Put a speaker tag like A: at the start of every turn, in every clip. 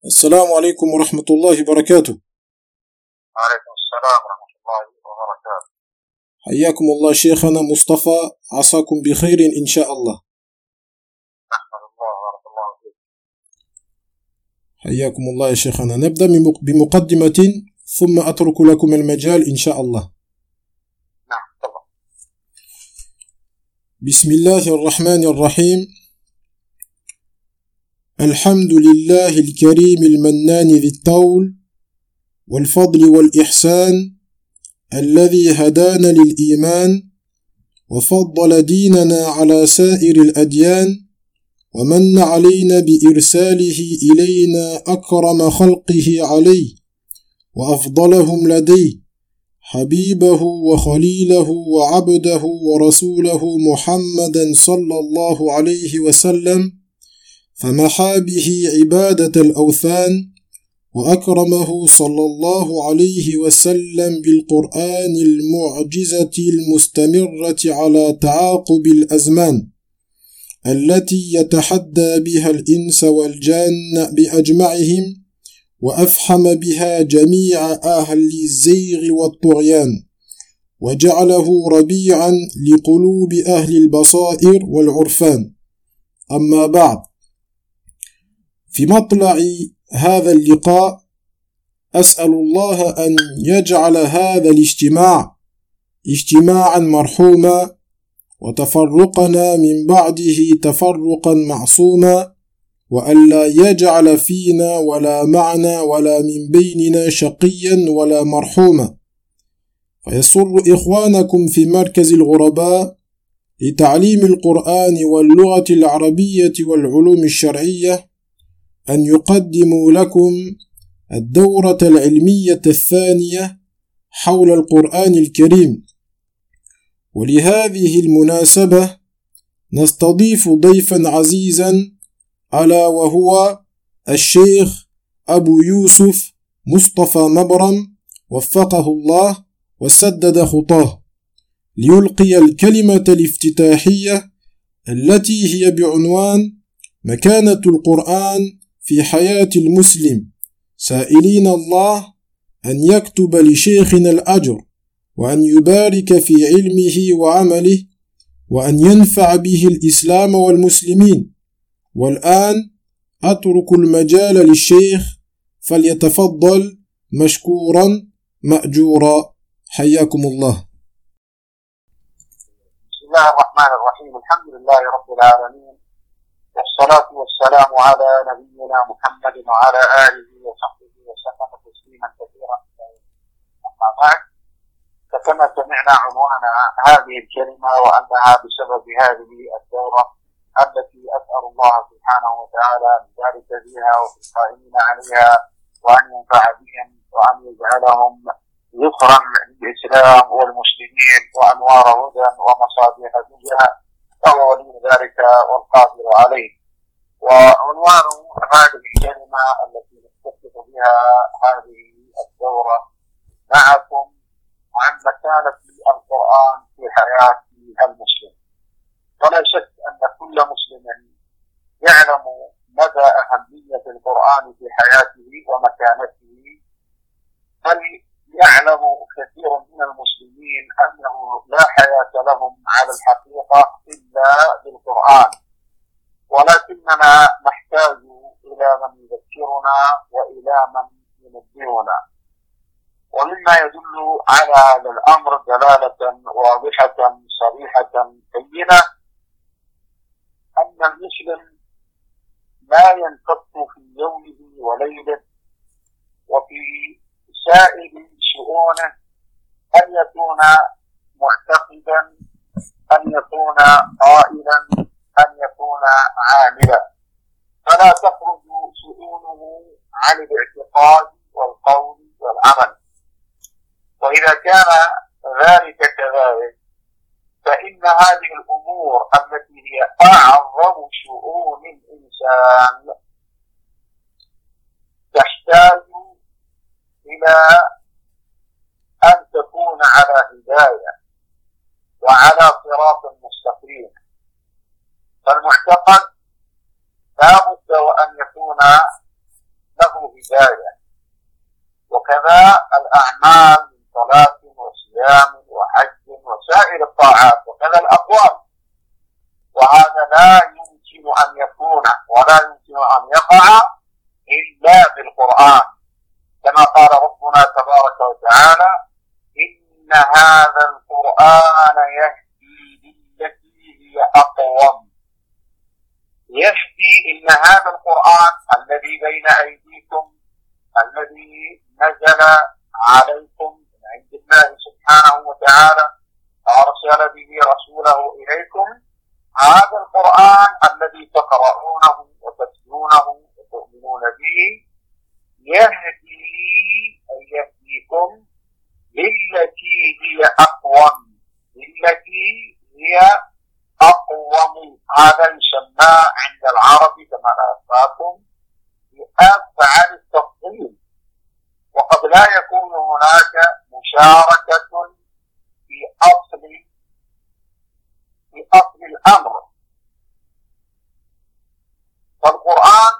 A: السلام عليكم ورحمة الله وبركاته.
B: وعليكم السلام ورحمة الله وبركاته.
A: حياكم الله شيخنا مصطفى، عساكم بخير إن شاء الله.
B: أحمد الله بارك الله فيك.
A: حياكم الله يا شيخنا. نبدأ بمقدمة ثم أترك لكم المجال إن شاء الله.
B: نعم طبعا.
A: بسم الله الرحمن الرحيم. الحمد لله الكريم المنان ذي الطول والفضل والإحسان الذي هدانا للإيمان وفضل ديننا على سائر الأديان ومن علينا بإرساله إلينا أكرم خلقه عليه وأفضلهم لديه حبيبه وخليله وعبده ورسوله محمدا صلى الله عليه وسلم، فمحى به عبادة الأوثان وأكرمه صلى الله عليه وسلم بالقرآن المعجزة المستمرة على تعاقب الأزمان التي يتحدى بها الإنس والجان بأجمعهم وأفحم بها جميع أهل الزيغ والطغيان، وجعله ربيعا لقلوب أهل البصائر والعرفان. أما بعد، في مطلع هذا اللقاء أسأل الله أن يجعل هذا الاجتماع اجتماعا مرحوما، وتفرقنا من بعده تفرقا معصوما، وأن لا يجعل فينا ولا معنا ولا من بيننا شقيا ولا مرحوما. فيسر إخوانكم في مركز الغرباء لتعليم القرآن واللغة العربية والعلوم الشرعية أن يقدموا لكم الدورة العلمية الثانية حول القرآن الكريم. ولهذه المناسبة نستضيف ضيفا عزيزا، ألا وهو الشيخ أبو يوسف مصطفى مبرم وفقه الله وسدد خطاه، ليلقي الكلمة الافتتاحية التي هي بعنوان مكانة القرآن في حياة المسلم، سائلين الله أن يكتب لشيخنا الأجر وأن يبارك في علمه وعمله وأن ينفع به الإسلام والمسلمين. والآن أترك المجال للشيخ فليتفضل مشكورا مأجورا. حياكم الله.
B: بسم الله الرحمن الرحيم. الحمد لله رب العالمين، والصلاة والسلام على نبينا محمد وعلى آله وصحبه وسلم تسليما كثيرا. أما بعد، فكما سمعنا عنوان هذه الكلمة وأنها بسبب هذه الدورة التي أسأل الله سبحانه وتعالى أن يبارك فيها وفي القائمين عليها وأن ينفع بهم وأن يجعلهم ذخرا للإسلام والمسلمين وأنوار هدى ومصابيح ضياء، فهو ولي ذلك والقادر عليه. وعنوان هذه الكلمة التي نستفتح بها هذه الدورة معكم عن مكانة القرآن في حياة المسلم. ولا شك أن كل مسلم يعلم مدى أهمية القرآن في حياته ومكانته، بل يعلم كثير من المسلمين أنه لا حياة لهم على الحقيقة إلا بالقرآن، ولكننا نحتاج إلى من يذكرنا وإلى من ينبهنا. ومما يدل على هذا الأمر دلالة واضحة صريحة بينة أن المسلم لا ينقط في يومه وليله وفي سائر شؤونه أن يكون معتقدا، أن يكون قائلا، أن يكون عاملا، فلا تخرج شؤونه عن الاعتقاد والقول والعمل. وإذا كان ذلك كذلك، فإن هذه الأمور التي هي أعظم شؤون الإنسان تحتاج إلى أن تكون على هداية وعلى صراط مستقيم. فالمعتقد لا بد وأن يكون له هكذا الأعمال من صلاة وصيام وحج وسائر الطاعات وكذا الأقوال، وهذا لا يمكن أن يكون ولا يمكن أن يقع إلا بالقرآن، كما قال ربنا تبارك وتعالى: إن هذا القرآن يهدي للتي هي أقوم. يهدي، إن هذا القرآن الذي بين أيديكم الذي نزل عليكم من عند الله سبحانه وتعالى وأرسل به رسوله إليكم، هذا القرآن الذي تقرؤونه وتتلونه وتؤمنون به يهدي أي يهديكم للتي هي أقوم، للتي هي أقوم. هذا يسمى عند العرب كما لا أخبركم بأفعل التفضيل، وقد لا يكون هناك مشاركة في أصل الأمر. فالقرآن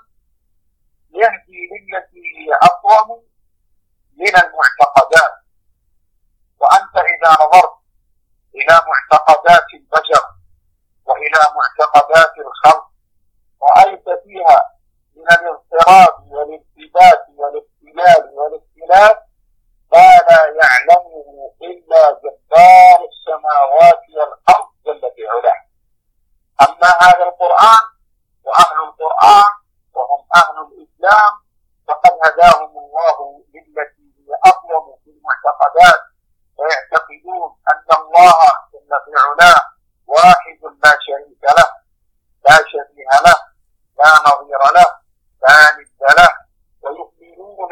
B: يهدي للتي هي أقوم من المعتقدات، وأنت إذا نظرت إلى معتقدات البشر وإلى معتقدات الخلق رأيت فيها من الاضطراب والارتباك والاختلال والاختلاف ما لا يعلمه إلا جبار السماوات والأرض جل في علاه. أما هذا القرآن وأهل القرآن وهم أهل الإسلام فقد هداهم الله للتي هي أقوم في المعتقدات، ويعتقدون أن الله جل في علاه واحد لا شريك له، لا شبيه له، لا نظير له، لا ند له، ويؤمنون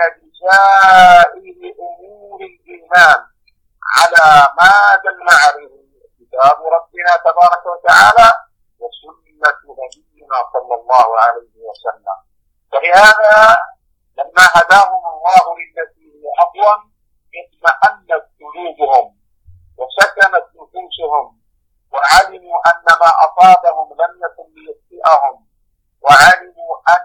B: بسائر أمور الإيمان على ما دل عليه كتاب ربنا تبارك وتعالى وسنة نبينا صلى الله عليه وسلم. فلهذا لما هداهم الله للتي هي أقوم اطمأنت قلوبهم وسكنت نفوسهم، وعلموا أن ما أصابهم لم يكن ليخطئهم، وعلموا أن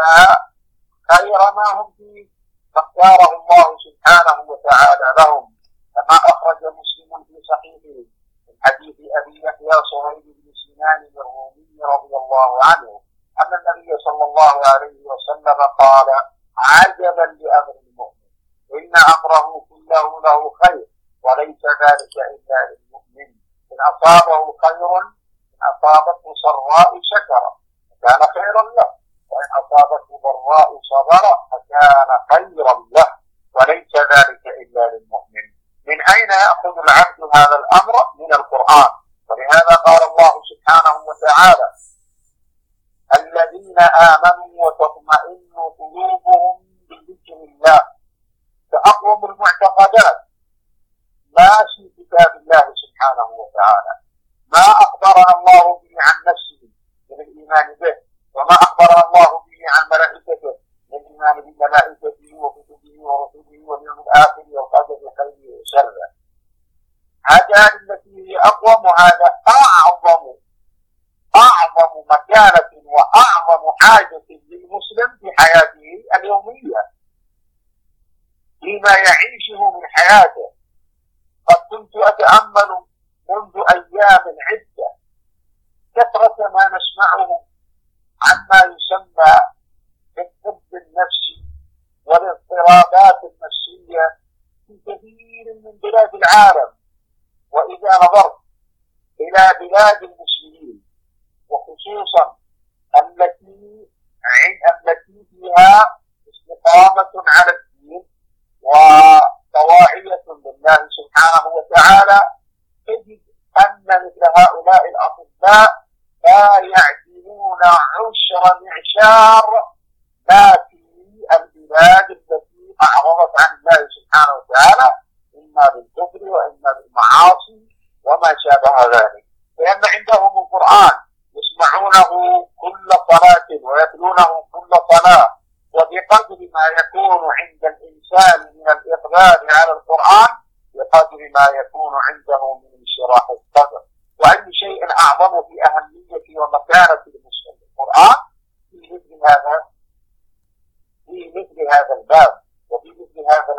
B: خير ما هم فيه فاختاره الله سبحانه وتعالى لهم، كما أخرج مسلم في صحيحه من حديث أبي يحيى صهيب بن سنان الرومي رضي الله عنه أن النبي صلى الله عليه وسلم قال: عجبا لأمر المؤمن، إن أمره كله له خير وليس ذلك إلا للمؤمن، إن أصابه خير إن أصابته سراء شكر فكان خيرا له، وإن أصابته ضراء صبر فكان خيرا له، وليس ذلك إلا للمؤمن. من أين يأخذ العبد هذا الأمر؟ من القرآن. ولهذا قال الله سبحانه وتعالى: الذين آمنوا وتطمئن قلوبهم بذكر الله. فأقوم المعتقدات ما في كتاب الله سبحانه وتعالى، ما أخبرنا الله به عن نفسه من الإيمان به، وما أخبرنا الله به عن ملائكته من الإيمان بملائكته وكتبه ورسله واليوم الآخر والقدر خيره وشره. هذا التي هي أقوم، وهذا أعظم مكانة وأعظم حاجة للمسلم في حياته اليومية فيما يعيشه من حياته. قد كنت أتأمل منذ أيام عدة كثرة ما نسمعه عما يسمى بالطب النفسي والاضطرابات النفسية في كثير من بلاد العالم. وإذا نظرت إلى بلاد المسلمين وخصوصا التي فيها استقامة على الدين وطواعية لله سبحانه وتعالى، تجد أن مثل هؤلاء الأطباء لا يعدلون عشر معشار ما في البلاد التي أعرضت عن الله سبحانه وتعالى، إما بالكفر وإما بالمعاصي وما شابه ذلك. لأن عندهم القرآن يسمعونه كل صلاة ويتلونه كل صلاة، وبقدر ما يكون عند الإنسان من الإقبال على القرآن بقدر ما يكون عنده من انشراح الصدر. وأي شيء أعظم في أهمية ومكانة المسلم القرآن في مثل هذا الباب وفي مثل هذا الأمر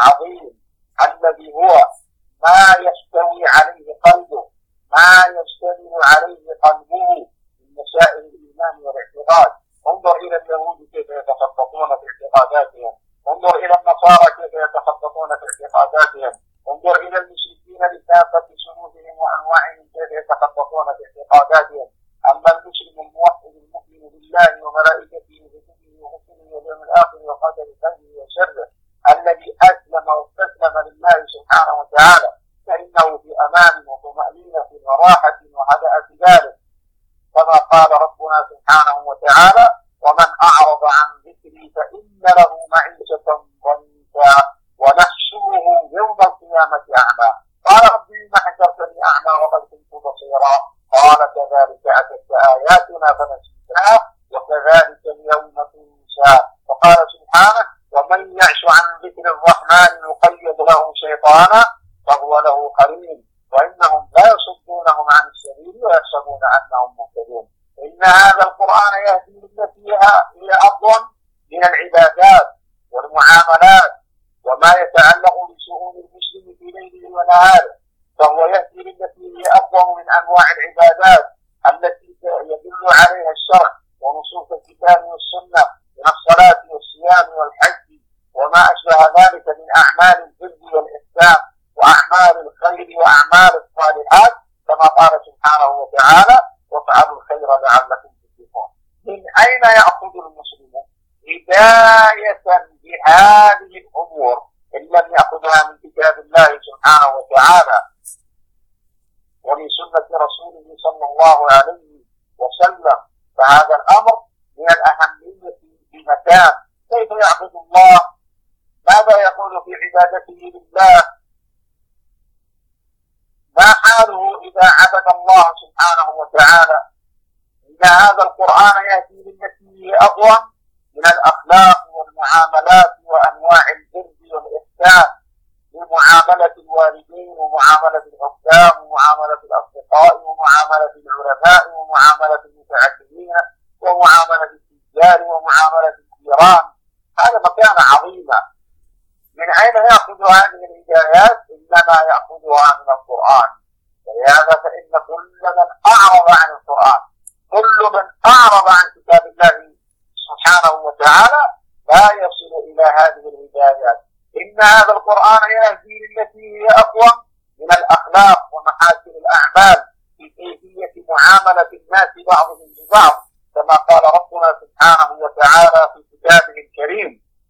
B: العظيم الذي هو ما يستوي عليه قلبه، ما يشتمل عليه قلبه من مسائل الإيمان والاعتقاد. انظر إلى اليهود كيف يتخططون في اعتقاداتهم، انظر إلى النصارى كيف يتخططون في اعتقاداتهم، انظر إلى المشركين لكافة سلوكهم وأنواعهم كيف يتخططون في اعتقاداتهم. أما المسلم الموحد المؤمن بالله وملائكته وكتبه ورسله واليوم الآخر وقدر خيره وشره الذي أسلم واستسلم لله سبحانه وتعالى، فإنه في أمان وطمأنينة وراحة وهدأة ذلك، كما قال ربنا سبحانه وتعالى: ومن أعرض عن ذكري فإن له معيشة ضنكا ونحشره يوم القيامة أعمى. قال رب لم حشرتني أعمى وقد كنت بصيرا؟ قال كذلك أتتك آياتنا فنسيتها وكذلك اليوم تنسى. وقال سبحانه: ومن يعش عن ذكر الرحمن يقيض له شيطانا فهو له قرين وإنهم لا يصدونهم عن السبيل ويحسبون أنهم مهتدون. إن هذا القرآن يهدي للتي هي أقوم من العبادات والمعاملات وما يتعلق بشؤون المسلم في ليله ونهاره، فهو يهدي للتي هي أقوم من أنواع العبادات التي يدل عليها الشرع ونصوص الكتاب والسنة من الصلاة والصيام والحج وما أشبه ذلك من أعمال البر والإحسان وأعمال الخير وأعمال الصالحات، كما قال سبحانه وتعالى: وافعلوا الخير لعلكم تفلحون. من أين يأخذ المسلم هداية بهذه الأمور إن لم يأخذها من كتاب الله سبحانه وتعالى ومن سنة رسوله صلى الله عليه وسلم؟ فهذا الأمر من الأهمية في مكان. كيف يعبد الله؟ ماذا يقول في عبادته لله؟ ما حاله إذا عبد الله سبحانه وتعالى؟ إن هذا القرآن يهدي للتي هي أقوى من الأخلاق والمعاملات وأنواع البر والإحسان، بمعاملة الوالدين ومعاملة الحكام ومعاملة الأصدقاء ومعاملة العلماء ومعاملة المتعلمين ومعاملة التجار ومعاملة الجيران. هذا مكان عظيمة. من أين يأخذ هذه الهدايات؟ إنما يأخذها من القرآن. ولهذا فإن كل من أعرض عن القرآن، كل من أعرض عن كتاب الله سبحانه وتعالى لا يصل إلى هذه الهدايات. إن هذا القرآن يهدي للتي هي أقوى من الأخلاق ومحاسن الأعمال في كيفية معاملة الناس بعضهم ببعض، كما قال ربنا سبحانه وتعالى في كتابه الكريم: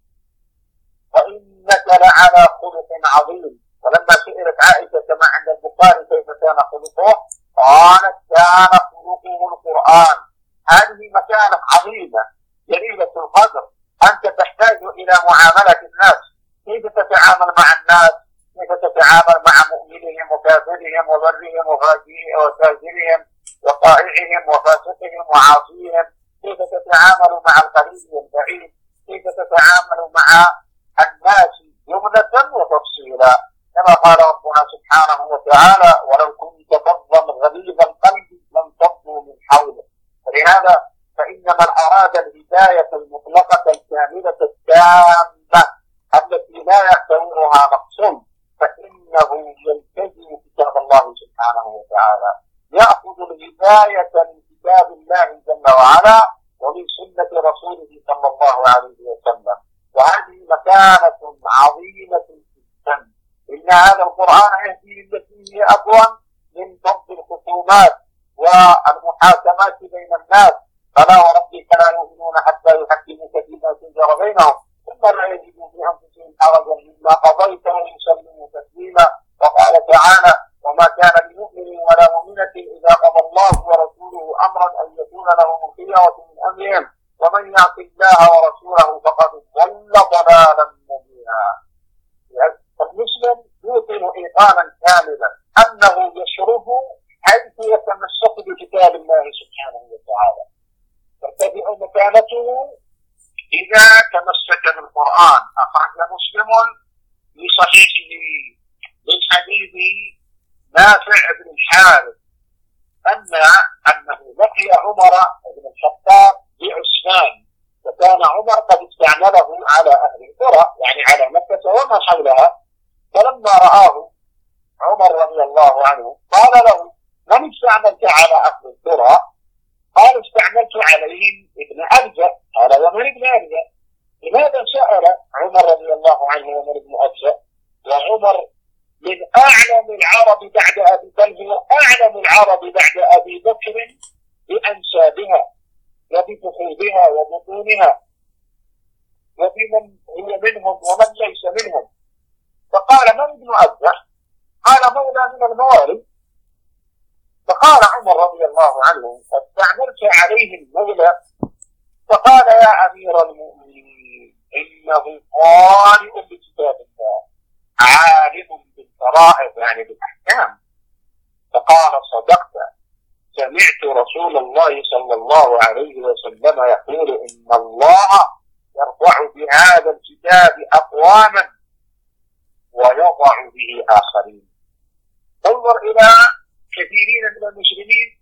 B: وإنك لعلى خلق عظيم. ولما سئلت عائشة كما عند البخاري كيف كان خلقه، قالت: كان خلقه القرآن. هذه مكانة عظيمة جليلة القدر. أنت تحتاج إلى معاملة الناس، كيف تتعامل مع الناس، كيف تتعامل مع مؤمنهم وكافرهم وبرهم وفاجرهم وطائعهم وفاسقهم وعاصيهم، كيف تتعامل مع القريب والبعيد، كيف تتعامل مع الناس جملة وتفصيلا، كما قال ربنا سبحانه وتعالى: ولو كنت فظا غليظ القلب لانفضوا من حولك. ولهذا فإن من أراد الهداية المطلقة الكاملة التامة التي لا يحتويها نقص فإنه يلتزم كتاب الله سبحانه وتعالى، يأخذ الهداية من كتاب الله جل وعلا ومن سنة رسوله صلى الله عليه وسلم. وهذه مكانة عظيمة جدا. إن هذا القرآن يهدي للتي هي أقوى من ضبط الخصومات والمحاكمات بين الناس. فلا وربك لا يؤمنون حتى يحكموك فيما شجر بينهم ثم لا يجدوا في أنفسهم حرجا مما قضيت ويسلموا تسليما. وقال تعالى: وما كان لمؤمن ولا مؤمنة إذا قضى الله ورسوله أمرا أن يكون لهم الخيرة من أمرهم ومن يعص الله ورسوله فقد ضل ضلالا مبينا. المسلم يوقن إيقانا كاملا أنه يشرف حيث يتمسك بكتاب الله سبحانه وتعالى، ترتفع مكانته إذا تمسك بالقرآن. أخرج مسلم في صحيحه من حديث نافع بن الحارث أنه لقي عمر بن الخطاب بعثمان، وكان عمر قد استعمله على أهل القرى، يعني على مكة وما حولها. فلما رآه عمر رضي الله عنه قال له: من استعملت على أهل القرى؟ قال: استعملت عليهم ابن أبزة. قال: ومن ابن أبزة؟ لماذا سأل عمر رضي الله عنه ومن ابن أبزة؟ وعمر من أعلم العرب بعد أبي بكر، وأعلم العرب بعد أبي بكر بأنسابها وبفخوذها وبطونها وبمن هو منهم ومن ليس منهم. فقال: من ابن أبزة؟ قال: مولى من الموالي. فقال عمر رضي الله عنه: استعملت عليهم مولى. فقال: يا أمير المؤمنين، إنه قارئ بكتاب الله عالم بالفرائض يعني بالأحكام. فقال: صدقت، سمعت رسول الله صلى الله عليه وسلم يقول: إن الله يرفع بهذا الكتاب أقواما ويضع به آخرين. انظر إلى كثيرين من المسلمين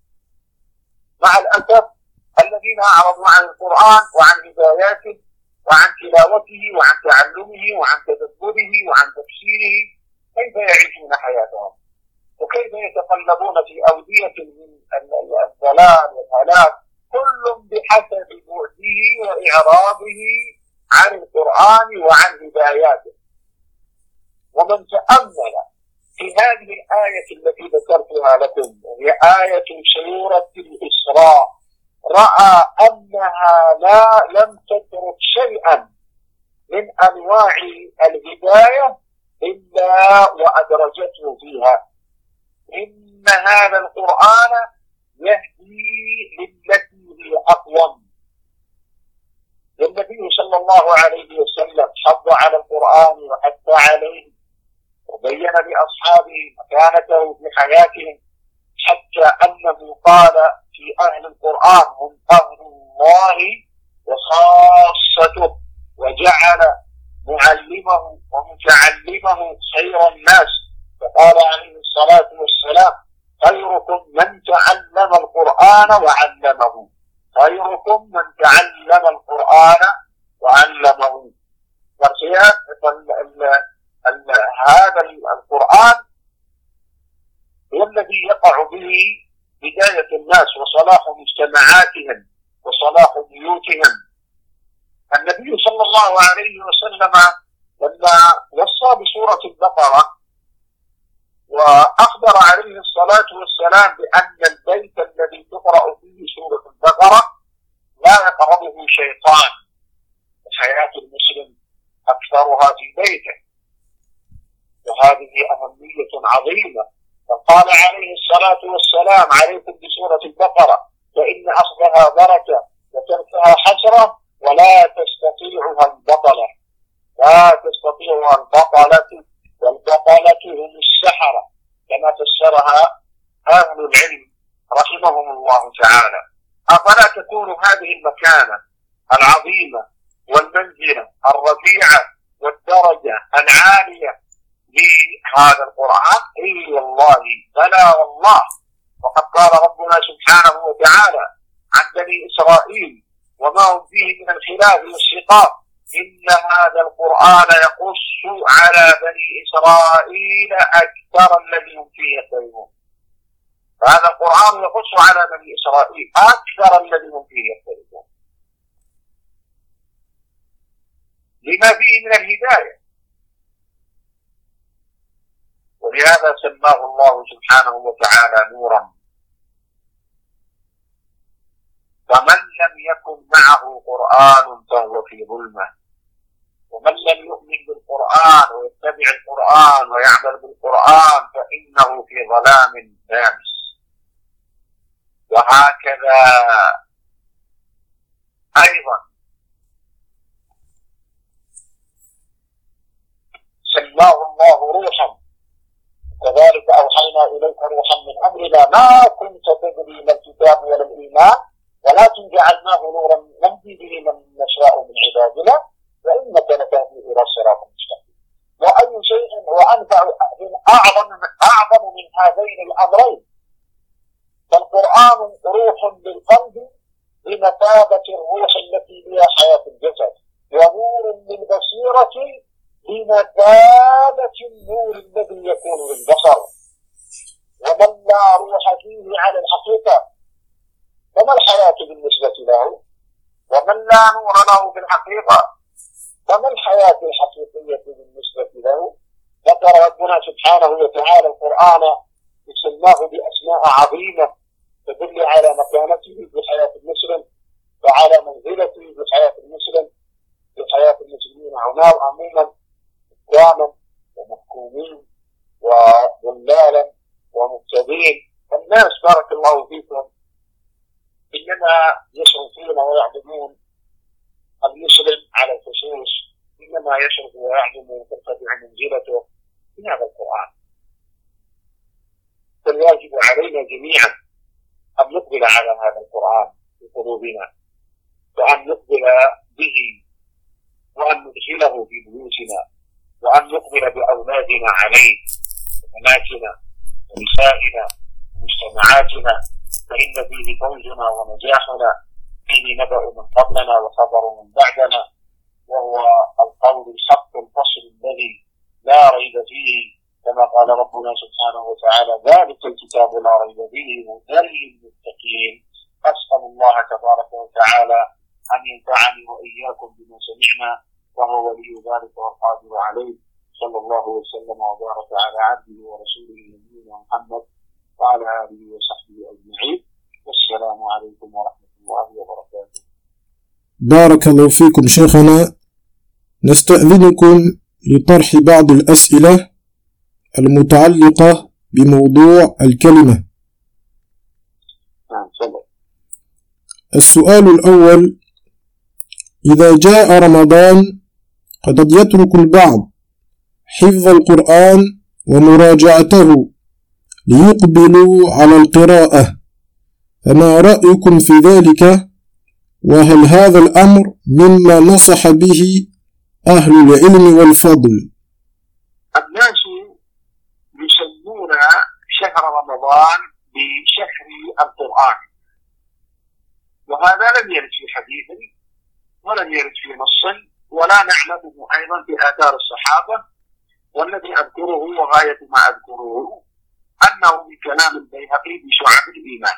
B: مع الأسف الذين أعرضوا عن القرآن وعن هداياته وعن تلاوته وعن تعلمه وعن تدبره وعن تفسيره، كيف يعيشون حياتهم وكيف يتقلبون في أودية من الضلال والهلاك، كل بحسب بعده وإعراضه عن القرآن وعن هداياته. ومن تأمل في هذه الآية التي ذكرتها لكم وهي آية سورة الإسراء رأى أنها لم تترك شيئا من أنواع الهداية إلا وأدرجته فيها. إن هذا القرآن يهدي للتي هي أقوم. والنبي صلى الله عليه وسلم حض على القرآن وحث عليه وبين لأصحابه مكانته في حياتهم، حتى أنه قال في أهل القرآن: هم أهل الله وخاصته، وجعل معلمه ومتعلمه خير الناس. فقال عليه الصلاة والسلام: خيركم من تعلم القرآن وعلمه. خيركم من تعلم القرآن وعلمه. هذا القرآن هو الذي يقع به بداية الناس وصلاح مجتمعاتهم وصلاح بيوتهم. النبي صلى الله عليه وسلم لما وصى بسورة البقرة وأخبر عليه الصلاة والسلام بأن البيت الذي تقرأ فيه سورة البقرة لا يقربه شيطان، وحياة المسلم أكثرها في بيته، وهذه أهمية عظيمة. فقال عليه الصلاة والسلام: عليكم بسورة البقرة فإن أخذها بركة وتركها حسرة ولا تستطيعها البطلة. لا تستطيعها البطلة، والبطلة هم السحرة كما فسرها أهل العلم رحمهم الله تعالى. أفلا تكون هذه المكانة العظيمة والمنزلة الرفيعة والدرجة العالية لهذا القرآن؟ اي والله، بلى والله. وقد قال ربنا سبحانه وتعالى عن بني إسرائيل وما هم فيه من الخلاف والشقاق: إن هذا القرآن يقص على بني إسرائيل أكثر الذي هم فيه يختلفون. هذا القرآن يقص على بني إسرائيل أكثر الذي هم فيه يختلفون، لما فيه من الهداية. ولهذا سماه الله سبحانه وتعالى نورا. فمن لم يكن معه قرآن فهو في ظلمة، ومن لم يؤمن بالقرآن ويتبع القرآن ويعمل بالقرآن فإنه في ظلام دامس. وهكذا أيضا سماه الله روحا، كذلك أوحينا إليك روحا من أمرنا ما كنت تدري ما الكتاب ولا الإيمان ولكن جعلناه نورا نهدي به من نشاء من عبادنا وإنك لتهدي إلى صراط مستقيم. وأي شيء وأنفع أعظم من هذين الأمرين. فالقرآن روح للقلب بمثابة الروح التي بها حياة الجسد، ونور للبصيرة بمثابة النور الذي يكون للبصر، ومن لا روح فيه على الحقيقة فما الحياة بالنسبة له؟ ومن لا نور له في الحقيقة فما الحياة الحقيقية بالنسبة له؟ ذكر ربنا سبحانه وتعالى القرآن يسماه بأسماء عظيمة تدل على مكانته في حياة المسلم وعلى منزلته في حياة المسلم في حياة المسلمين عموما، إكراما ومحكومين وضلالا ومبتدين. الناس بارك الله فيكم إنما يشرفون ويعظمون المسلم على الخصوص، إنما يشرف ويعظم وترتفع منزلته في هذا القرآن. فالواجب علينا جميعا أن نقبل على هذا القرآن في قلوبنا، وأن نقبل به، وأن ندخله في بيوتنا، وأن نقبل بأولادنا عليه وبناتنا ونسائنا ومجتمعاتنا، فإن فيه فوزنا ونجاحنا، فيه نبأ من قبلنا وخبر من بعدنا، وهو القول الحق الفصل الذي لا ريب فيه، كما قال ربنا سبحانه وتعالى: ذلك الكتاب لا ريب فيه هدى للمتقين. أسأل الله تبارك وتعالى أن ينفعني وإياكم بما سمعنا، وهو ولي ذلك والقادر عليه. صلى الله وسلم وبارك على عبده ورسوله نبينا محمد وعلى آله وصحبه أجمعين، والسلام عليكم ورحمة الله وبركاته.
A: بارك الله فيكم شيخنا. نستأذنكم لطرح بعض الأسئلة المتعلقة بموضوع الكلمة. السؤال الأول: إذا جاء رمضان قد يترك البعض حفظ القرآن ومراجعته ليقبلوا على القراءة، فما رأيكم في ذلك؟ وهل هذا الأمر مما نصح به أهل العلم والفضل؟
B: الناس يسمون شهر رمضان بشهر القرآن، وهذا لم يرد في حديث ولم يرد في نص، ولا نعلمه أيضا في آثار الصحابة. والذي أذكره وغاية ما أذكره أنه من كلام البيهقي بشعب الإيمان،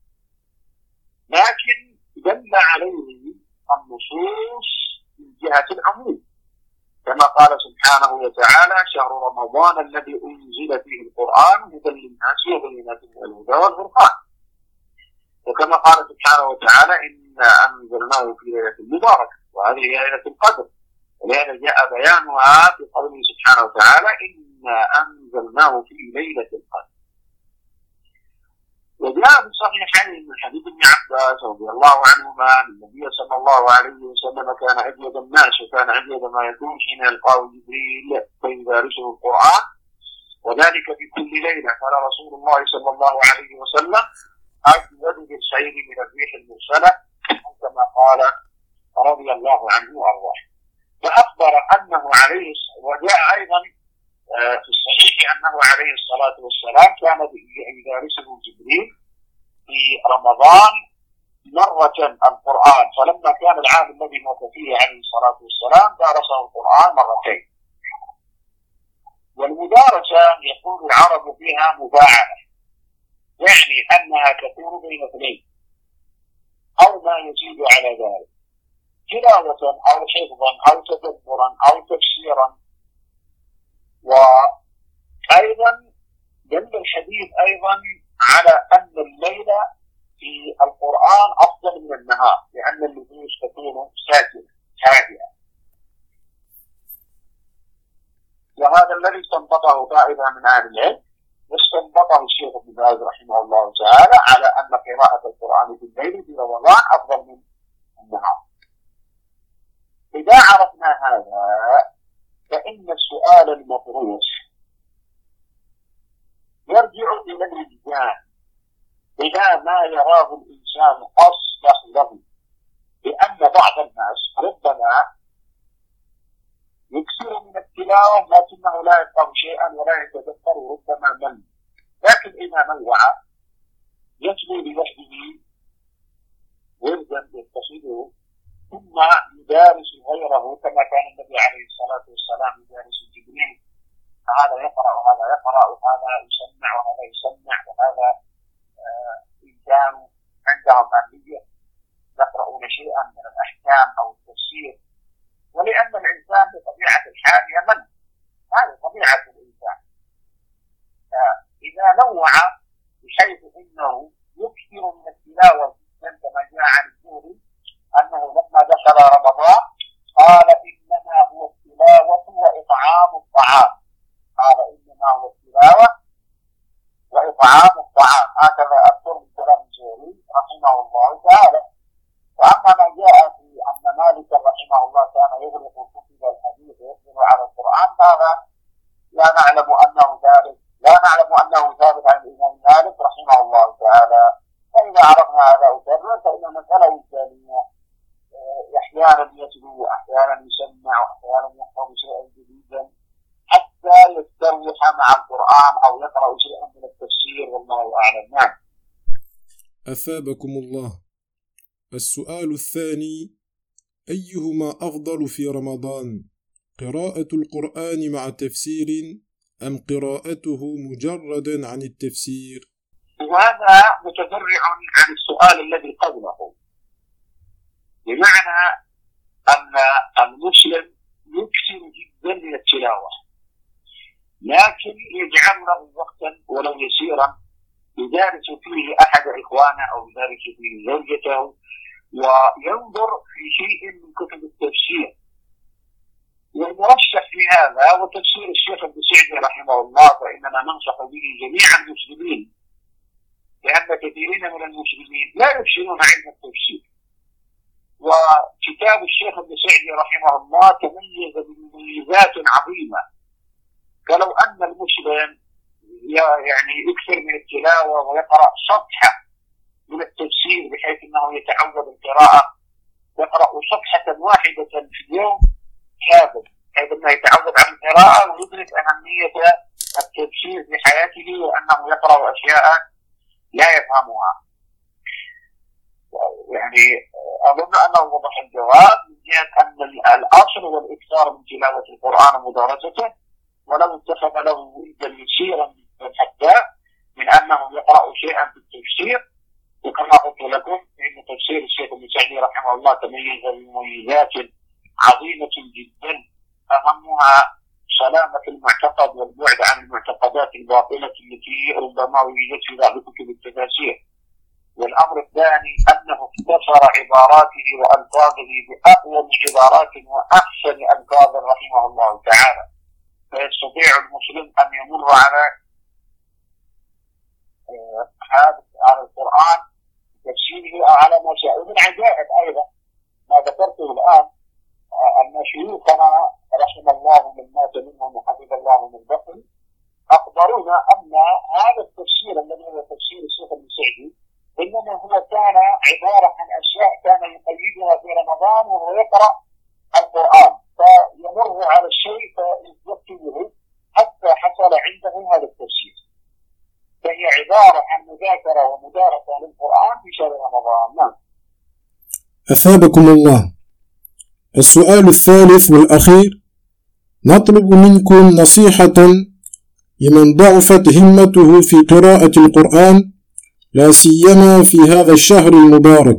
B: لكن دل عليه النصوص من جهة العموم، كما قال سبحانه وتعالى: شهر رمضان الذي أنزل فيه القرآن هدى للناس وبينات من الهدى والفرقان. وكما قال سبحانه وتعالى: إنا أنزلناه في ليلة مباركة، وهذه ليلة القدر، ولهذا جاء بيانها في قوله سبحانه وتعالى: إنا أنزلناه في ليلة القدر. وجاء في الصحيحين من حديث ابن عباس رضي الله عنهما أن النبي صلى الله عليه وسلم كان أجود الناس، وكان أجود ما يكون حين يلقاه جبريل فيدارسه القرآن، وذلك في كل ليلة. قال رسول الله صلى الله عليه وسلم: أجود بالسير من الريح المرسلة، كما قال رضي الله عنه وأرضاه. فأخبر أنه عليه، وجاء أيضا في الصحيح أنه عليه الصلاة والسلام كان يدارسه جبريل في رمضان مرة القرآن، فلما كان العام الذي مات فيه عليه الصلاة والسلام دارسه القرآن مرتين. والمدارسة يقول العرب فيها مفاعلة، يعني أنها تكون بين اثنين أو ما يزيد على ذلك، تلاوة أو حفظا أو تدبرا أو تفسيرا. وأيضا دل الحديث أيضا على أن الليل في القرآن أفضل من النهار، لأن النفوس تكون ساكنة هادئة. وهذا الذي استنبطه طائفة من أهل العلم، واستنبطه الشيخ ابن باز رحمه الله تعالى على أن قراءة القرآن في الليل في رمضان أفضل من النهار. إذا عرفنا هذا فإن السؤال المطروح يرجع إلى الوجدان، إلى ما يراه الإنسان أصلح له، لأن بعض الناس ربما يكثر من التلاوة لكنه لا يفقه شيئا ولا يتذكر، ربما من، لكن إذا نوع يتلو لوحده وردا يتخذه ثم يدارس غيره كما كان النبي عليه الصلاة والسلام يدارس جبريل، فهذا يقرأ وهذا يقرأ وهذا يسمع وهذا يسمع، وهذا إن كانوا عندهم أهلية يقرؤون شيئا من الأحكام أو التفسير. ولأن الإنسان بطبيعة الحال يمل، هذه طبيعة الإنسان، فإذا نوع بحيث أنه يكثر من التلاوة كما جاء عن الزهري أنه لما دخل رمضان قال إنما هو التلاوة وإطعام الطعام، قال إنما هو التلاوة وإطعام الطعام، هكذا أذكر من كلام الزهري رحمه الله تعالى. وأما ما جاء في أن مالك رحمه الله كان يغلق كتب الحديث ويقبل على القرآن، هذا لا نعلم أنه ثابت عن الإمام مالك رحمه الله تعالى. فإذا عرفنا هذا أكرر، فإن المسألة الثانية أحيانا يتلو وأحيانا يسمع وأحيانا يحفظ شيئا جديدا حتى يستريح مع القرآن أو يقرأ شيئا من التفسير، والله أعلم. نعم.
A: أثابكم الله. السؤال الثاني: أيهما أفضل في رمضان، قراءة القرآن مع تفسير أم قراءته مجردا عن التفسير؟
B: وهذا متفرع عن السؤال الذي قبله، بمعنى أن المسلم يكثر جدا من التلاوة، لكن يجعل له وقتا ولو يسيرا يدارس فيه أحد إخوانه أو يدارس فيه زوجته وينظر في شيء من كتب التفسير. والمرشح في هذا وتفسير الشيخ ابن سعدي رحمه الله، فإننا ننصح به جميع المسلمين، لأن كثيرين من المسلمين لا يحسنون علم التفسير. وكتاب الشيخ ابن سعدي رحمه الله تميز بمميزات عظيمة، فلو أن المسلم يعني يكثر من التلاوة ويقرأ صفحة من التفسير بحيث أنه يتعود القراءة، يقرأ صفحة واحدة في اليوم كامل، بحيث أنه يتعود على القراءة ويدرك أهمية التفسير في حياته، وأنه يقرأ أشياء لا يفهمها. يعني أظن أنه وضح الجواب من جهة أن الأصل هو الإكثار من تلاوة القرآن ومدارسته، ولو اتخذ له ولدا يسيرا حتى من أنه يقرأ شيئا في التفسير. وكما قلت لكم إن تفسير الشيخ ابن سعدي رحمه الله تميز بمميزات عظيمة جدا، أهمها سلامة المعتقد والبعد عن المعتقدات الباطلة التي ربما وجدت في بعض كتب التفاسير. والأمر الثاني أنه اختصر عباراته وألفاظه بأقوم عبارات وأحسن ألفاظ رحمه الله تعالى، فيستطيع المسلم أن يمر على هذا القرآن تفسيره أو على ما شاء. ومن عجائب أيضا ما ذكرته الآن أن شيوخنا رحم الله من مات منهم وحفظ الله من بقي أخبرونا أن هذا التفسير الذي هو تفسير الشيخ ابن سعدي إنما هو كان عبارة عن أشياء كان يقيدها في رمضان وهو يقرأ القرآن، فيمر على الشيء فيكتبه حتى حصل عنده هذا التفسير. فهي عبارة عن مذاكرة ومدارسة للقرآن في شهر رمضان. نعم.
A: أثابكم الله. السؤال الثالث والأخير: نطلب منكم نصيحة لمن ضعفت همته في قراءة القرآن، لا سيما في هذا الشهر المبارك.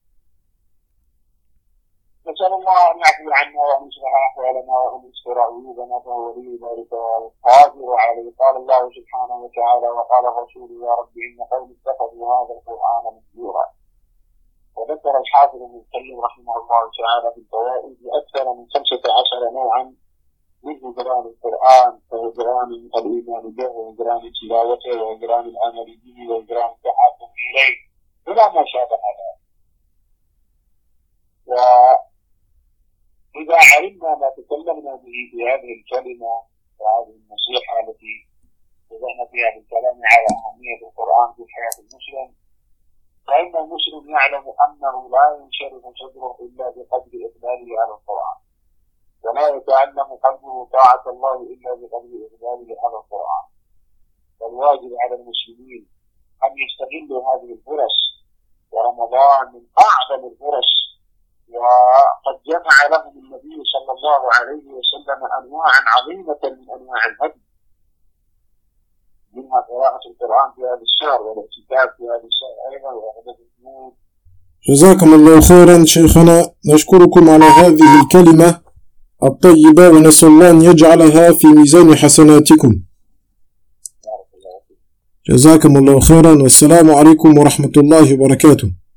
B: نسأل الله أن يعفو عنا وأن يصلح أحوالنا وأن يستر عيوبنا، فهو ولي ذلك والقادر عليه. قال الله سبحانه وتعالى: وقال الرسول يا رب إن قوم اتخذوا هذا القرآن مهجورا. وذكر الحافظ ابن القيم رحمه الله تعالى في الفوائد أكثر من 15 نوعا من هجران القرآن، فهجران الإيمان به، وهجران تلاوته، وهجران العمل به، وهجران التحاكم إليه، إلى ما شابه ذلك. وإذا علمنا ما تكلمنا به في هذه الكلمة وهذه النصيحة التي بدأنا فيها بالكلام على أهمية القرآن في حياة المسلم، فإن المسلم يعلم أنه لا ينشرح صدره إلا بقدر إقباله على القرآن، ولا يتعلم قلبه طاعة الله إلا بقدر إقباله على القرآن. فالواجب على المسلمين أن يستغلوا هذه الفرص، ورمضان من أعظم الفرص وقد جمع لهم النبي صلى الله عليه وسلم أنواعا عظيمة من أنواع الهدي، منها قراءة القرآن في هذا الشهر والاعتكاف في هذا الشهر أيضا وعبادة الجنود.
A: جزاكم الله خيرا شيخنا، نشكركم على هذه الكلمة الطيبة ونسأل الله أن يجعلها في ميزان حسناتكم. جزاكم الله خيرا، والسلام عليكم ورحمة الله وبركاته.